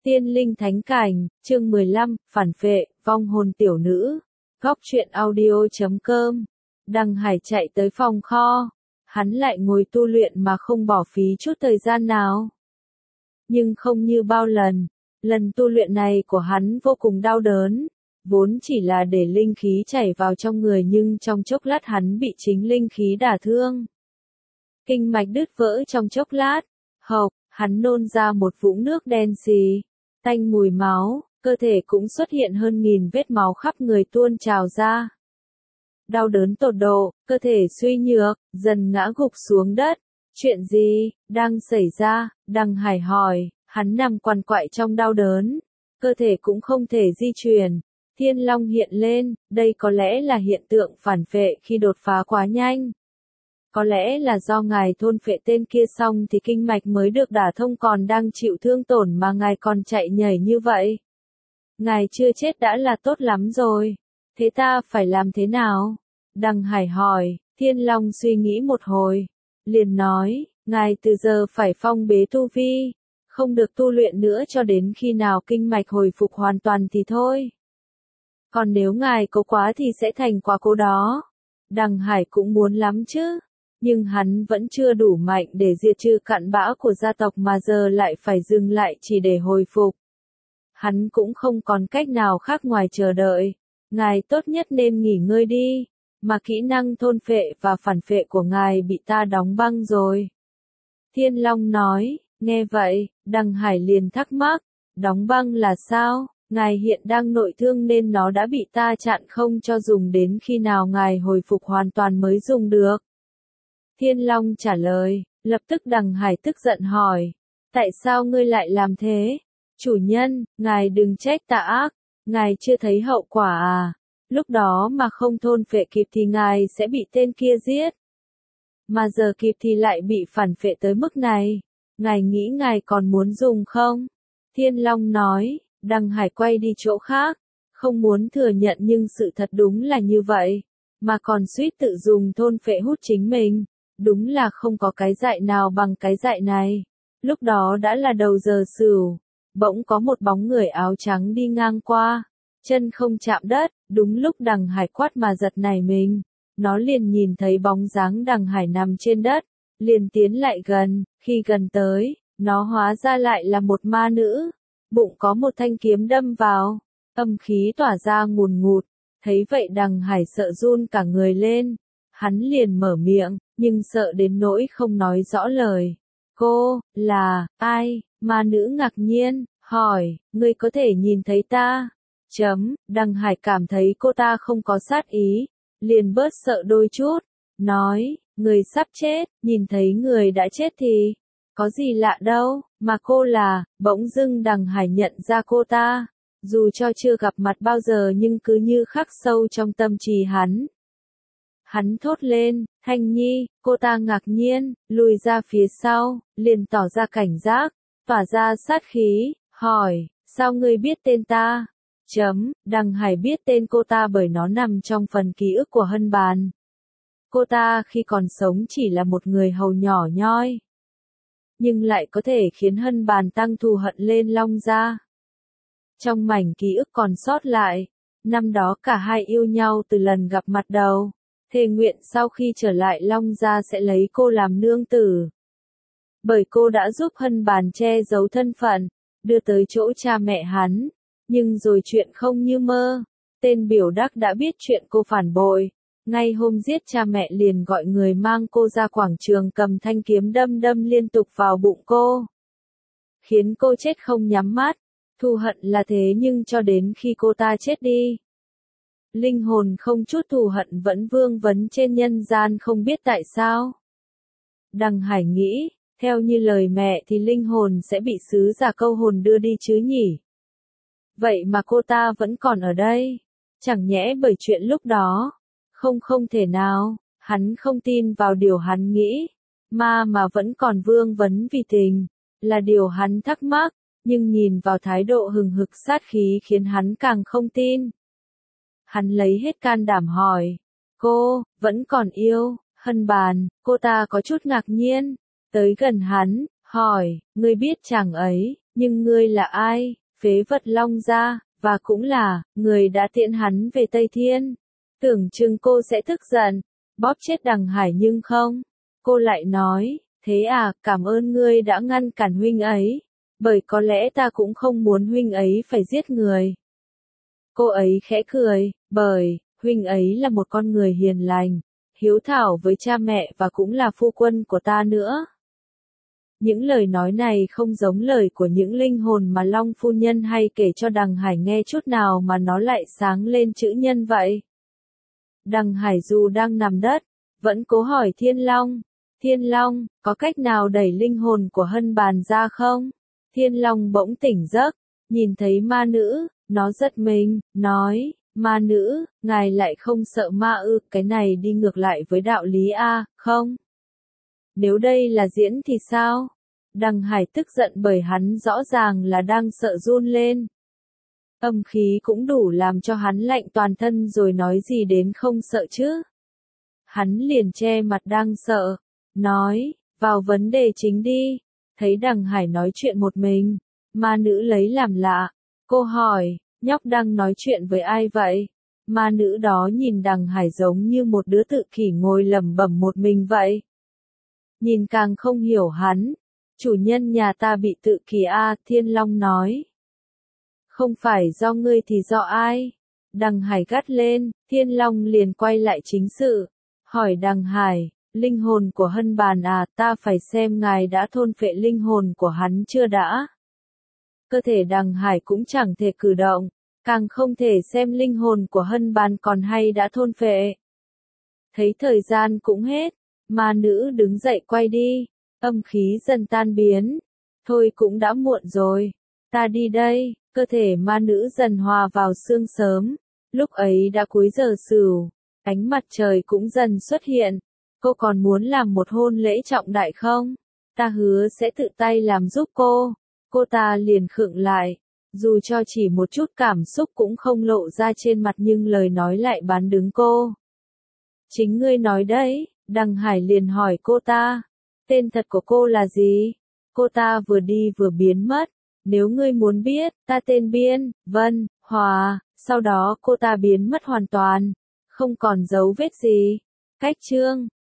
Tiên linh thánh cảnh, chương 15, phản phệ, vong hồn tiểu nữ. Góc truyện audio.com. Đằng Hải chạy tới phòng kho. Hắn lại ngồi tu luyện mà không bỏ phí chút thời gian nào. Nhưng không như bao lần. Lần tu luyện này của hắn vô cùng đau đớn. Vốn chỉ là để linh khí chảy vào trong người nhưng trong chốc lát hắn bị chính linh khí đả thương. Kinh mạch đứt vỡ trong chốc lát. Hộc, hắn nôn ra một vũng nước đen xì. Tanh mùi máu, cơ thể cũng xuất hiện hơn 1000 vết máu khắp người tuôn trào ra. Đau đớn tột độ, cơ thể suy nhược, dần ngã gục xuống đất. Chuyện gì đang xảy ra? Đằng Hải hỏi, hắn nằm quằn quại trong đau đớn. Cơ thể cũng không thể di chuyển. Thiên Long hiện lên, đây có lẽ là hiện tượng phản phệ khi đột phá quá nhanh. Có lẽ là do ngài thôn phệ tên kia xong thì kinh mạch mới được đả thông còn đang chịu thương tổn mà ngài còn chạy nhảy như vậy. Ngài chưa chết đã là tốt lắm rồi. Thế ta phải làm thế nào? Đằng Hải hỏi, Thiên Long suy nghĩ một hồi. Liền nói, ngài từ giờ phải phong bế tu vi. Không được tu luyện nữa cho đến khi nào kinh mạch hồi phục hoàn toàn thì thôi. Còn nếu ngài cố quá thì sẽ thành quá cố đó. Đằng Hải cũng muốn lắm chứ. Nhưng hắn vẫn chưa đủ mạnh để diệt trừ cặn bã của gia tộc mà giờ lại phải dừng lại chỉ để hồi phục. Hắn cũng không còn cách nào khác ngoài chờ đợi. Ngài tốt nhất nên nghỉ ngơi đi, mà kỹ năng thôn phệ và phản phệ của ngài bị ta đóng băng rồi. Thiên Long nói, nghe vậy, Đằng Hải liền thắc mắc, đóng băng là sao? Ngài hiện đang nội thương nên nó đã bị ta chặn không cho dùng đến khi nào ngài hồi phục hoàn toàn mới dùng được. Thiên Long trả lời, lập tức Đằng Hải tức giận hỏi, tại sao ngươi lại làm thế? Chủ nhân, ngài đừng trách ta ác, ngài chưa thấy hậu quả à? Lúc đó mà không thôn phệ kịp thì ngài sẽ bị tên kia giết. Mà giờ kịp thì lại bị phản phệ tới mức này, ngài nghĩ ngài còn muốn dùng không? Thiên Long nói, Đằng Hải quay đi chỗ khác, không muốn thừa nhận nhưng sự thật đúng là như vậy, mà còn suýt tự dùng thôn phệ hút chính mình. Đúng là không có cái dại nào bằng cái dại này. Lúc đó đã là đầu giờ sửu. Bỗng có một bóng người áo trắng đi ngang qua. Chân không chạm đất. Đúng lúc Đằng Hải quát mà giật nảy mình. Nó liền nhìn thấy bóng dáng Đằng Hải nằm trên đất. Liền tiến lại gần. Khi gần tới, nó hóa ra lại là một ma nữ. Bụng có một thanh kiếm đâm vào. Âm khí tỏa ra ngùn ngụt. Thấy vậy Đằng Hải sợ run cả người lên. Hắn liền mở miệng, nhưng sợ đến nỗi không nói rõ lời. Cô, là, ai? Ma nữ ngạc nhiên, hỏi, ngươi có thể nhìn thấy ta? Đằng Hải cảm thấy cô ta không có sát ý, liền bớt sợ đôi chút, nói, người sắp chết, nhìn thấy người đã chết thì, có gì lạ đâu, mà cô là, bỗng dưng Đằng Hải nhận ra cô ta, dù cho chưa gặp mặt bao giờ nhưng cứ như khắc sâu trong tâm trí hắn. Hắn thốt lên, Thanh Nhi, cô ta ngạc nhiên, lùi ra phía sau, liền tỏ ra cảnh giác, tỏa ra sát khí, hỏi, sao ngươi biết tên ta? Đằng Hải biết tên cô ta bởi nó nằm trong phần ký ức của Hân Bàn. Cô ta khi còn sống chỉ là một người hầu nhỏ nhoi, nhưng lại có thể khiến Hân Bàn tăng thù hận lên Long gia. Trong mảnh ký ức còn sót lại, năm đó cả hai yêu nhau từ lần gặp mặt đầu. Thề nguyện sau khi trở lại Long gia sẽ lấy cô làm nương tử. Bởi cô đã giúp Hân Bàn che giấu thân phận, đưa tới chỗ cha mẹ hắn. Nhưng rồi chuyện không như mơ. Tên biểu đắc đã biết chuyện cô phản bội. Ngay hôm giết cha mẹ liền gọi người mang cô ra quảng trường cầm thanh kiếm đâm liên tục vào bụng cô. Khiến cô chết không nhắm mắt. Thù hận là thế nhưng cho đến khi cô ta chết đi. Linh hồn không chút thù hận vẫn vương vấn trên nhân gian không biết tại sao. Đằng Hải nghĩ, theo như lời mẹ thì linh hồn sẽ bị sứ giả câu hồn đưa đi chứ nhỉ? Vậy mà cô ta vẫn còn ở đây. Chẳng nhẽ bởi chuyện lúc đó. Không thể nào, hắn không tin vào điều hắn nghĩ. Mà vẫn còn vương vấn vì tình, là điều hắn thắc mắc, nhưng nhìn vào thái độ hừng hực sát khí khiến hắn càng không tin. Hắn lấy hết can đảm hỏi, cô, vẫn còn yêu, Hân Bàn, cô ta có chút ngạc nhiên, tới gần hắn, hỏi, ngươi biết chàng ấy, Nhưng ngươi là ai? Phế vật Long gia, và cũng là người đã tiễn hắn về Tây Thiên. Tưởng chừng cô sẽ tức giận, bóp chết Đằng Hải nhưng không. Cô lại nói, thế à, cảm ơn ngươi đã ngăn cản huynh ấy, bởi có lẽ ta cũng không muốn huynh ấy phải giết người. Cô ấy khẽ cười, bởi huynh ấy là một con người hiền lành, hiếu thảo với cha mẹ và cũng là phu quân của ta nữa. Những lời nói này không giống lời của những linh hồn mà Long phu nhân hay kể cho Đằng Hải nghe chút nào, mà nó lại sáng lên chữ nhân vậy. Đằng Hải dù đang nằm đất, vẫn cố hỏi Thiên Long. Thiên Long, có cách nào đẩy linh hồn của Hân Bàn ra không? Thiên Long bỗng tỉnh giấc, nhìn thấy ma nữ, nó giật mình, nói, ma nữ, ngài lại không sợ ma ư? Cái này đi ngược lại với đạo lý a, không? Nếu đây là diễn thì sao? Đằng Hải tức giận bởi hắn rõ ràng là đang sợ run lên. Âm khí cũng đủ làm cho hắn lạnh toàn thân rồi nói gì đến không sợ chứ? Hắn liền che mặt đang sợ, nói, vào vấn đề chính đi. Thấy Đằng Hải nói chuyện một mình, ma nữ lấy làm lạ. Cô hỏi, nhóc đang nói chuyện với ai vậy? Ma nữ đó nhìn Đằng Hải giống như một đứa tự kỷ ngồi lẩm bẩm một mình vậy. Nhìn càng không hiểu hắn. Chủ nhân nhà ta bị tự kỷ a, Thiên Long nói. Không phải do ngươi thì do ai? Đằng Hải gắt lên, Thiên Long liền quay lại chính sự. Hỏi Đằng Hải, linh hồn của Hân Bàn à, ta phải xem ngài đã thôn phệ linh hồn của hắn chưa đã. Cơ thể Đằng Hải cũng chẳng thể cử động, càng không thể xem linh hồn của Hân Bàn còn hay đã thôn phệ. Thấy thời gian cũng hết, ma nữ đứng dậy quay đi, âm khí dần tan biến. Thôi cũng đã muộn rồi, ta đi đây. Cơ thể ma nữ dần hòa vào sương sớm, lúc ấy đã cuối giờ sửu, ánh mặt trời cũng dần xuất hiện. Cô còn muốn làm một hôn lễ trọng đại không? Ta hứa sẽ tự tay làm giúp cô. Cô ta liền khựng lại, dù cho chỉ một chút cảm xúc cũng không lộ ra trên mặt nhưng lời nói lại bán đứng cô. Chính ngươi nói đấy, Đằng Hải liền hỏi cô ta, tên thật của cô là gì? Cô ta vừa đi vừa biến mất. Nếu ngươi muốn biết, ta tên Biên, Vân, Hòa, sau đó cô ta biến mất hoàn toàn, không còn dấu vết gì. Cách chương